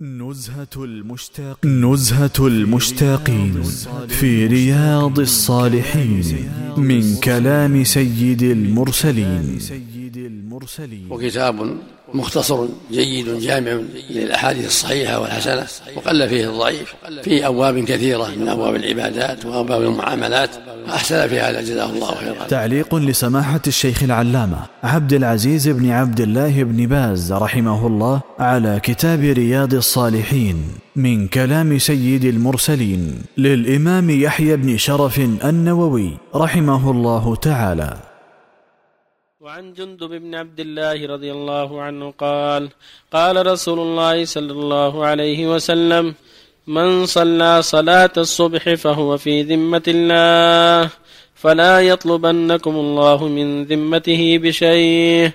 نزهة المشتاقين في رياض الصالحين من كلام سيد المرسلين. وكتاب مختصر جيد جامع للأحاديث الصحيحة والحسنة، وقل فيه الضعيف، في أبواب كثيرة من أبواب العبادات وأبواب المعاملات، أحسن في هذا جزاه الله خيرا. تعليق لسماحة الشيخ العلامة عبد العزيز بن عبد الله بن باز رحمه الله على كتاب رياض الصالحين من كلام سيد المرسلين للإمام يحيى بن شرف النووي رحمه الله تعالى. وعن جندب بن عبد الله رضي الله عنه قال: قال رسول الله صلى الله عليه وسلم: من صلى صلاة الصبح فهو في ذمة الله، فلا يطلبنكم الله من ذمته بشيء،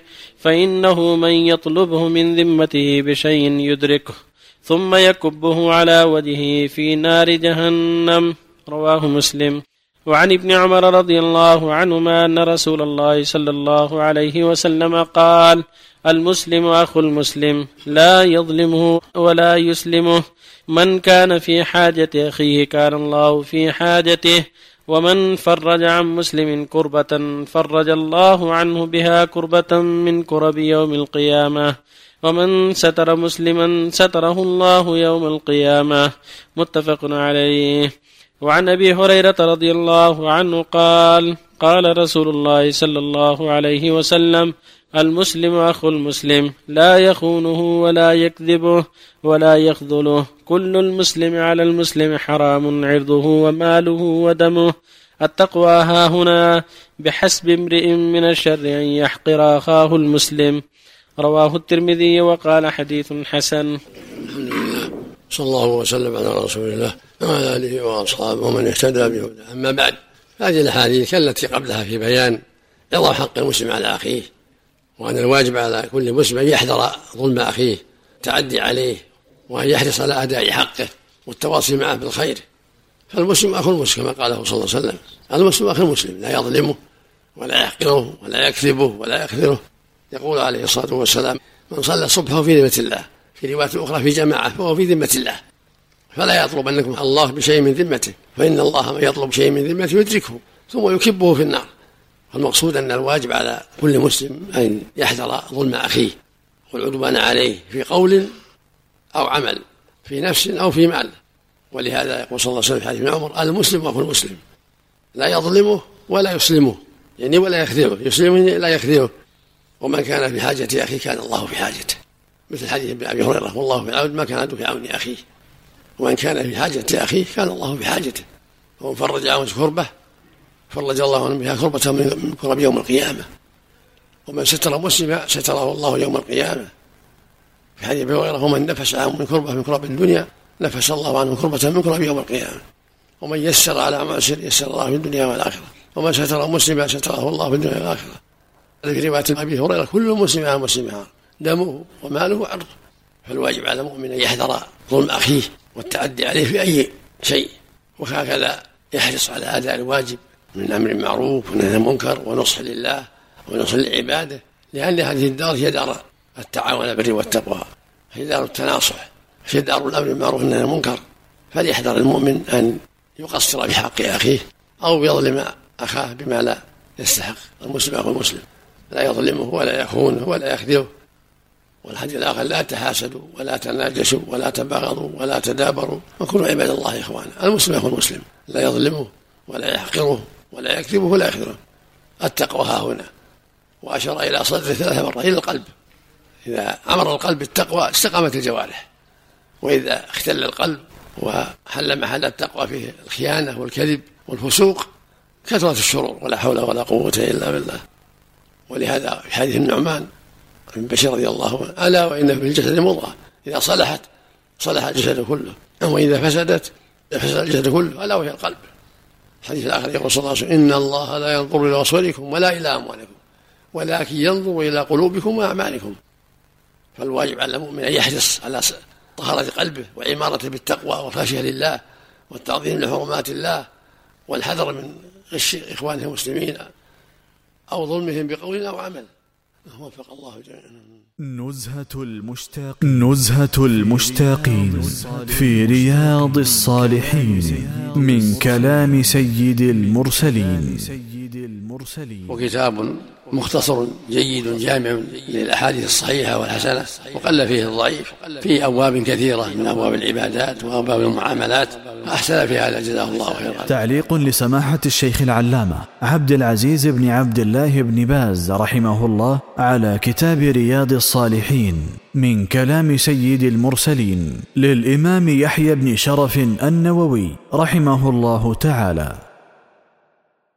فإنه من يطلبه من ذمته بشيء يدركه ثم يكبه على وجهه في نار جهنم. رواه مسلم. وعن ابن عمر رضي الله عنهما أن رسول الله صلى الله عليه وسلم قال: المسلم أخو المسلم، لا يظلمه ولا يسلمه، من كان في حاجة أخيه كان الله في حاجته، ومن فرج عن مسلم كربة فرج الله عنه بها كربة من كرب يوم القيامة، ومن ستر مسلما ستره الله يوم القيامة. متفق عليه. وعن أبي هريرة رضي الله عنه قال: قال رسول الله صلى الله عليه وسلم: المسلم أخو المسلم، لا يخونه ولا يكذبه ولا يخذله، كل المسلم على المسلم حرام عرضه وماله ودمه. التقوى هاهنا، بحسب امرئ من الشر أن يحقر أخاه المسلم. رواه الترمذي وقال حديث حسن. الحمد لله، صلى الله وسلم على رسول الله وعلى آله وأصحابه ومن اهتدى بهداه. أما بعد، هذه الأحاديث التي قبلها في بيان عظم حق المسلم على أخيه، وأن الواجب على كل مسلم أن يحذر ظلم أخيه، التعدي عليه، وأن يحرص على أداء حقه والتواصي معه بالخير. فالمسلم أخو المسلم كما قاله صلى الله عليه وسلم: المسلم أخو المسلم، لا يظلمه ولا يحقره ولا يكذبه ولا يخذله. يقول عليه الصلاة والسلام: من صلى الصبح في ذمة الله، في رواية أخرى في جماعة، فهو في ذمة الله، فلا يطلبنكم الله بشيء من ذمته، فإن الله من يطلب شيء من ذمته يدركه ثم يكبه في النار. فالمقصود أن الواجب على كل مسلم أن يحذر ظلم أخيه والعدوان عليه في قول أو عمل، في نفس أو في مال. ولهذا يقول صلى الله عليه وسلم في حديث ابن عمر: المسلم أخو المسلم، لا يظلمه ولا يسلمه، يعني ولا يخذله، يسلمه لا يخذله، ومن كان في حاجة أخيه كان الله في حاجته، مثل حديث أبي هريرة: والله في العون ما كان عبد في عون أخيه، ومن كان في حاجة أخيه كان الله في حاجته، ومن فرج عنه كربة فرج الله عنه بها كربة من كرب يوم القيامة، ومن ستر مسلما ستره الله يوم القيامة. في حديث أبي هريرة: ومن نفس عنه من كربة من كرب الدنيا نفس الله عنه كربة من كرب يوم القيامة، ومن يسر على معسر يسر الله في الدنيا والآخرة، ومن ستر مسلما ستره الله في الدنيا والآخرة. في رواية أبي هريرة: كل مسلم على مسلم دمه وماله وعرضه. فالواجب على المؤمن أن يحذر ظلم أخيه والتعدي عليه في أي شيء، وهكذا يحرص على أداء الواجب من أمر معروف ونهي عن المنكر ونصح لله ونصح لعباده، لأن هذه الدار هي دار التعاون على البر والتقوى، هي دار التناصح، هي دار الأمر بالمعروف والنهي عن المنكر. فليحذر المؤمن أن يقصر بحق أخيه أو يظلم أخاه بما لا يستحق. المسلم أخو المسلم، لا يظلمه ولا يخونه ولا يخذله. والحديث الآخر: لا تحاسدوا ولا تناجشوا ولا تباغضوا ولا تدابروا وكونوا عباد الله إخوانا. المسلم أخو المسلم، لا يظلمه ولا يحقره ولا يكذبه ولا يخذله. التقوى هاهنا، وأشار إلى صدره 3 مرات، إلى القلب. إذا أمر القلب بالتقوى استقامت الجوارح، وإذا اختل القلب وحل محل التقوى فيه الخيانة والكذب والفسوق كثرت الشرور، ولا حول ولا قوة إلا بالله. ولهذا في حديث النعمان بن بشير رضي الله عنه: ألا وإن في الجسد مضغة إذا صلحت صلح الجسد كله، وإذا فسدت فسد الجسد كله، ألا وهي القلب. الحديث الآخر يقول صلى الله عليه وسلم: إن الله لا ينظر إلى صوركم ولا إلى أموالكم ولكن ينظر إلى قلوبكم وأعمالكم. فالواجب على المؤمن أن يحرص على طهارة قلبه وعمارته بالتقوى والخشية لله والتعظيم لحرمات الله، والحذر من غش إخوانه المسلمين أو ظلمهم بقول أو عمل. وفق الله جميعا. نزهة المشتاقين في رياض الصالحين من كلام سيد المرسلين. وكتاب مختصر جيد جامع للأحاديث الصحيحة والحسنة، وقل فيه الضعيف، في أبواب كثيرة من أبواب العبادات وأبواب المعاملات، أحسن في هذا جزاه الله خيرا. تعليق لسماحة الشيخ العلامة عبد العزيز بن عبد الله بن باز رحمه الله على كتاب رياض الصالحين من كلام سيد المرسلين للإمام يحيى بن شرف النووي رحمه الله تعالى.